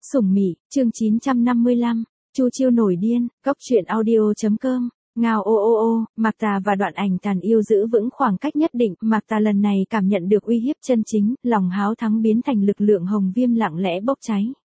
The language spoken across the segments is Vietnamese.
Sủng Mị, chương 955, Chu Chiêu nổi điên, góc truyện audio.com. Ngao ô ô ô, Mạc Tà và Đoạn Ảnh Tàn yêu giữ vững khoảng cách nhất định, Mạc Tà lần này cảm nhận được uy hiếp chân chính, lòng háo thắng biến thành lực lượng hồng viêm lặng lẽ bốc cháy.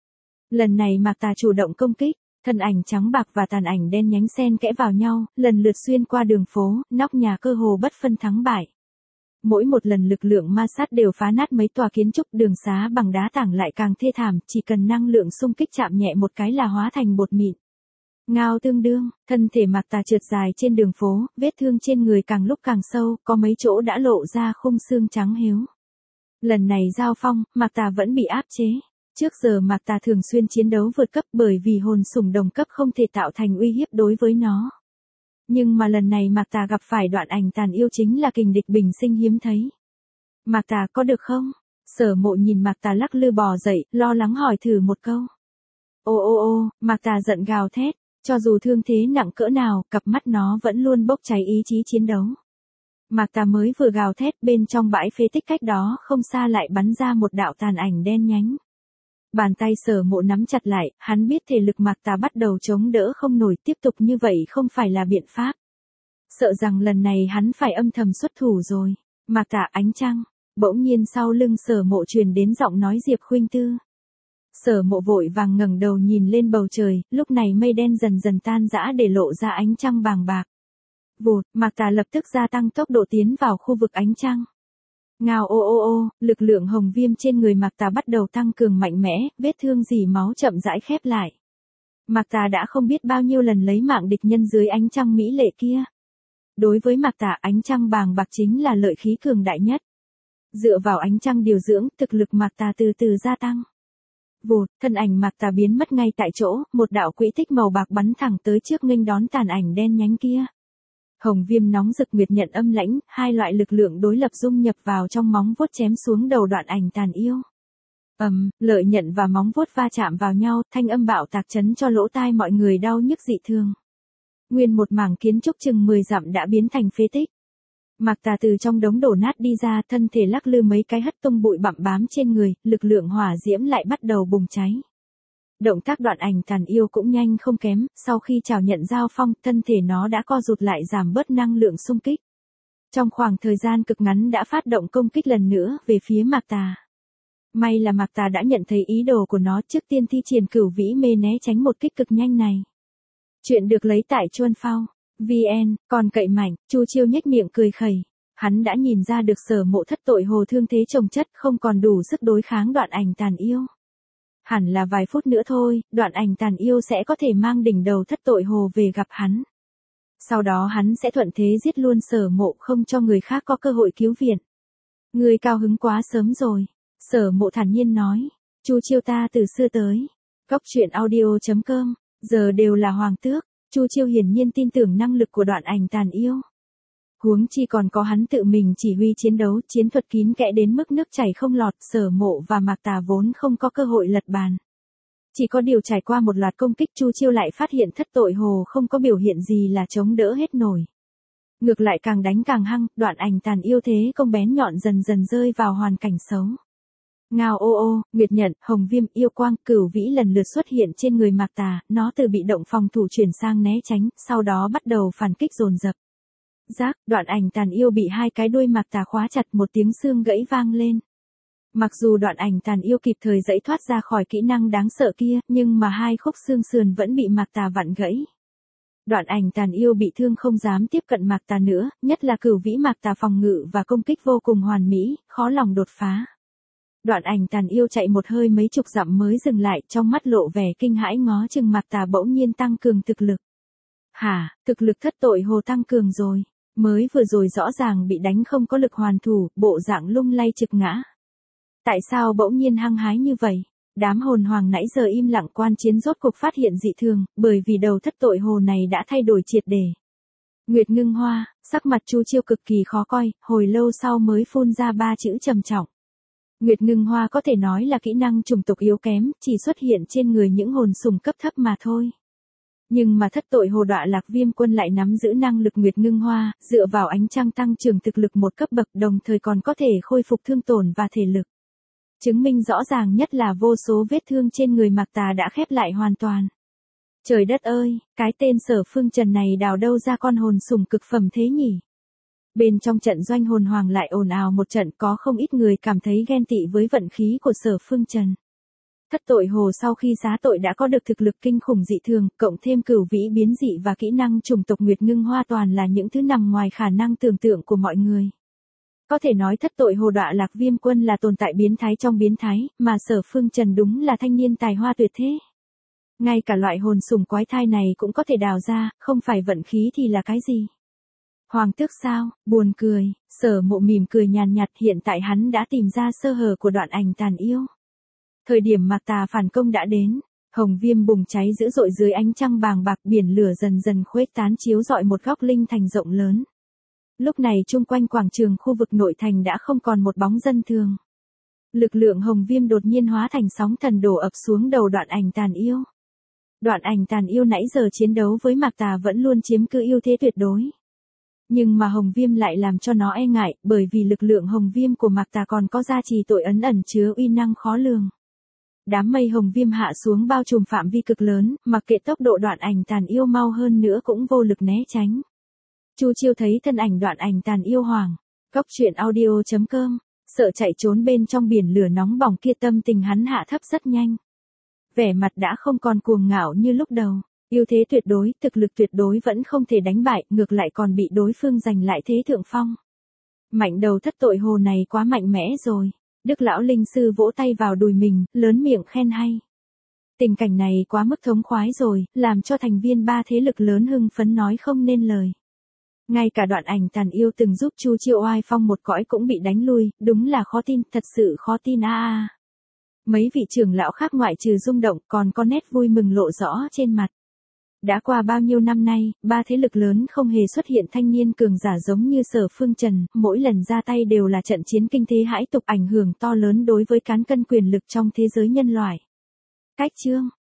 Lần này Mạc Tà chủ động công kích, thân ảnh trắng bạc và tàn ảnh đen nhánh xen kẽ vào nhau, lần lượt xuyên qua đường phố, nóc nhà cơ hồ bất phân thắng bại. Mỗi một lần lực lượng ma sát đều phá nát mấy tòa kiến trúc, đường xá bằng đá tảng lại càng thê thảm, chỉ cần năng lượng xung kích chạm nhẹ một cái là hóa thành bột mịn. Ngao tương đương, thân thể Mạc Tà trượt dài trên đường phố, vết thương trên người càng lúc càng sâu, có mấy chỗ đã lộ ra khung xương trắng héo. Lần này giao phong, Mạc Tà vẫn bị áp chế. Trước giờ Mạc Tà thường xuyên chiến đấu vượt cấp bởi vì hồn sủng đồng cấp không thể tạo thành uy hiếp đối với nó. Nhưng mà lần này Mạc Tà gặp phải Đoạn Ảnh Tàn yêu chính là kình địch bình sinh hiếm thấy. Mạc Tà có được không? Sở Mộ nhìn Mạc Tà lắc lư bò dậy, lo lắng hỏi thử một câu. Ô ô ô, Mạc Tà giận gào thét, cho dù thương thế nặng cỡ nào, cặp mắt nó vẫn luôn bốc cháy ý chí chiến đấu. Mạc Tà mới vừa gào thét, bên trong bãi phế tích cách đó không xa lại bắn ra một đạo tàn ảnh đen nhánh. Bàn tay Sở Mộ nắm chặt lại, hắn biết thể lực Mạc Tà bắt đầu chống đỡ không nổi, tiếp tục như vậy không phải là biện pháp. Sợ rằng lần này hắn phải âm thầm xuất thủ rồi. Mạc Tà ánh trăng, bỗng nhiên sau lưng Sở Mộ truyền đến giọng nói Diệp Khuynh Tư. Sở Mộ vội vàng ngẩng đầu nhìn lên bầu trời, lúc này mây đen dần dần tan rã để lộ ra ánh trăng bàng bạc. Vụt, Mạc Tà lập tức gia tăng tốc độ tiến vào khu vực ánh trăng. Ngao ô ô ô, lực lượng hồng viêm trên người Mạc Tà bắt đầu tăng cường mạnh mẽ, vết thương dỉ máu chậm rãi khép lại. Mạc Tà đã không biết bao nhiêu lần lấy mạng địch nhân dưới ánh trăng mỹ lệ kia. Đối với Mạc Tà, ánh trăng bàng bạc chính là lợi khí cường đại nhất. Dựa vào ánh trăng điều dưỡng, thực lực Mạc Tà từ từ gia tăng. Vụt, thân ảnh Mạc Tà biến mất ngay tại chỗ, một đạo quỹ tích màu bạc bắn thẳng tới trước nghênh đón tàn ảnh đen nhánh kia. Hồng viêm nóng rực, nguyệt nhận âm lãnh, hai loại lực lượng đối lập dung nhập vào trong móng vuốt chém xuống đầu Đoạn Ảnh Tàn yêu. Lợi nhận và móng vuốt va chạm vào nhau, thanh âm bạo tạc chấn cho lỗ tai mọi người đau nhức dị thường. Nguyên một mảng kiến trúc chừng 10 dặm đã biến thành phế tích. Mạc Tà từ trong đống đổ nát đi ra, thân thể lắc lư mấy cái hất tung bụi bặm bám trên người, lực lượng hỏa diễm lại bắt đầu bùng cháy. Động tác Đoạn Ảnh Tàn yêu cũng nhanh không kém, sau khi chào nhận giao phong, thân thể nó đã co rụt lại giảm bớt năng lượng xung kích. Trong khoảng thời gian cực ngắn đã phát động công kích lần nữa về phía Mạc Tà. May là Mạc Tà đã nhận thấy ý đồ của nó, trước tiên thi triển cửu vĩ mê né tránh một kích cực nhanh này. Chuyện được lấy tại Chuan Phao VN, còn cậy mạnh, Chu Chiêu nhếch miệng cười khẩy. Hắn đã nhìn ra được Sở Mộ thất tội hồ thương thế chồng chất, không còn đủ sức đối kháng Đoạn Ảnh Tàn yêu. Hẳn là vài phút nữa thôi, Đoạn Ảnh Tàn yêu sẽ có thể mang đỉnh đầu thất tội hồ về gặp hắn. Sau đó hắn sẽ thuận thế giết luôn Sở Mộ, không cho người khác có cơ hội cứu viện. Người cao hứng quá sớm rồi. Sở Mộ thản nhiên nói. Chu Chiêu ta từ xưa tới. Góc truyện audio.com, giờ đều là hoàng tước. Chu Chiêu hiển nhiên tin tưởng năng lực của Đoạn Ảnh Tàn yêu. Huống chi còn có hắn tự mình chỉ huy chiến đấu, chiến thuật kín kẽ đến mức nước chảy không lọt, Sở Mộ và Mạc Tà vốn không có cơ hội lật bàn. Chỉ có điều trải qua một loạt công kích, Chu Chiêu lại phát hiện thất tội hồ không có biểu hiện gì là chống đỡ hết nổi. Ngược lại càng đánh càng hăng, Đoạn Ảnh Tàn yêu thế công bén nhọn dần dần rơi vào hoàn cảnh xấu. Ngao ô ô, nguyệt nhận, hồng viêm, yêu quang, cửu vĩ lần lượt xuất hiện trên người Mạc Tà, nó từ bị động phòng thủ chuyển sang né tránh, sau đó bắt đầu phản kích dồn dập. Rác, Đoạn Ảnh Tàn yêu bị hai cái đuôi Mạc Tà khóa chặt, một tiếng xương gãy vang lên. Mặc dù Đoạn Ảnh Tàn yêu kịp thời giãy thoát ra khỏi kỹ năng đáng sợ kia, nhưng mà hai khúc xương sườn vẫn bị Mạc Tà vặn gãy. Đoạn Ảnh Tàn yêu bị thương không dám tiếp cận Mạc Tà nữa, nhất là cửu vĩ Mạc Tà phòng ngự và công kích vô cùng hoàn mỹ, khó lòng đột phá. Đoạn Ảnh Tàn yêu chạy một hơi mấy chục dặm mới dừng lại, trong mắt lộ vẻ kinh hãi ngó chừng Mạc Tà bỗng nhiên tăng cường thực lực. Hả, thực lực thất tội hồ tăng cường rồi. Mới vừa rồi rõ ràng bị đánh không có lực hoàn thủ, bộ dạng lung lay trực ngã. Tại sao bỗng nhiên hăng hái như vậy? Đám hồn hoàng nãy giờ im lặng quan chiến rốt cuộc phát hiện dị thường, bởi vì đầu thất tội hồ này đã thay đổi triệt để. Nguyệt ngưng hoa, sắc mặt Chu Chiêu cực kỳ khó coi, hồi lâu sau mới phun ra ba chữ trầm trọng. Nguyệt ngưng hoa có thể nói là kỹ năng chủng tộc yếu kém, chỉ xuất hiện trên người những hồn sủng cấp thấp mà thôi. Nhưng mà thất tội hồ Đọa Lạc Viêm Quân lại nắm giữ năng lực Nguyệt ngưng hoa, dựa vào ánh trăng tăng trưởng thực lực một cấp bậc, đồng thời còn có thể khôi phục thương tổn và thể lực. Chứng minh rõ ràng nhất là vô số vết thương trên người Mạc Tà đã khép lại hoàn toàn. Trời đất ơi, cái tên Sở Phương Trần này đào đâu ra con hồn sủng cực phẩm thế nhỉ? Bên trong trận doanh hồn hoàng lại ồn ào một trận, có không ít người cảm thấy ghen tị với vận khí của Sở Phương Trần. Thất tội hồ sau khi xá tội đã có được thực lực kinh khủng dị thường, cộng thêm cửu vĩ biến dị và kỹ năng chủng tộc Nguyệt Ngưng Hoa toàn là những thứ nằm ngoài khả năng tưởng tượng của mọi người. Có thể nói thất tội hồ đọa lạc viêm quân là tồn tại biến thái trong biến thái, mà Sở Phương Trần đúng là thanh niên tài hoa tuyệt thế. Ngay cả loại hồn sủng quái thai này cũng có thể đào ra, không phải vận khí thì là cái gì? Hoàng tước sao, buồn cười, Sở Mộ mỉm cười nhàn nhạt, hiện tại hắn đã tìm ra sơ hở của đoạn ảnh tàn yêu. Thời điểm Mạc Tà phản công đã đến, hồng viêm bùng cháy dữ dội dưới ánh trăng bàng bạc, biển lửa dần dần khuếch tán chiếu rọi một góc linh thành rộng lớn. Lúc này chung quanh quảng trường khu vực nội thành đã không còn một bóng dân thường. Lực lượng hồng viêm đột nhiên hóa thành sóng thần đổ ập xuống đầu đoạn ảnh tàn yêu. Đoạn ảnh tàn yêu nãy giờ chiến đấu với Mạc Tà vẫn luôn chiếm cứ ưu thế tuyệt đối. Nhưng mà hồng viêm lại làm cho nó e ngại, bởi vì lực lượng hồng viêm của Mạc Tà còn có gia trì tội ấn ẩn chứa uy năng khó lường. Đám mây hồng viêm hạ xuống bao trùm phạm vi cực lớn, mặc kệ tốc độ đoạn ảnh tàn yêu mau hơn nữa cũng vô lực né tránh. Chu Chiêu thấy thân ảnh đoạn ảnh tàn yêu hoảng. Góc truyện audio.com, sợ chạy trốn bên trong biển lửa nóng bỏng kia, tâm tình hắn hạ thấp rất nhanh. Vẻ mặt đã không còn cuồng ngạo như lúc đầu, ưu thế tuyệt đối, thực lực tuyệt đối vẫn không thể đánh bại, ngược lại còn bị đối phương giành lại thế thượng phong. Mạnh đầu thất tội hồ này quá mạnh mẽ rồi. Đức lão linh sư vỗ tay vào đùi mình, lớn miệng khen hay. Tình cảnh này quá mức thống khoái rồi, làm cho thành viên ba thế lực lớn hưng phấn nói không nên lời. Ngay cả đoạn ảnh tàn yêu từng giúp Chu Chiêu oai phong một cõi cũng bị đánh lui, đúng là khó tin, thật sự khó tin a. Mấy vị trưởng lão khác ngoại trừ rung động còn có nét vui mừng lộ rõ trên mặt. Đã qua bao nhiêu năm nay, ba thế lực lớn không hề xuất hiện thanh niên cường giả giống như Sở Phương Trần, mỗi lần ra tay đều là trận chiến kinh thế hãi tục, ảnh hưởng to lớn đối với cán cân quyền lực trong thế giới nhân loại. Cách chương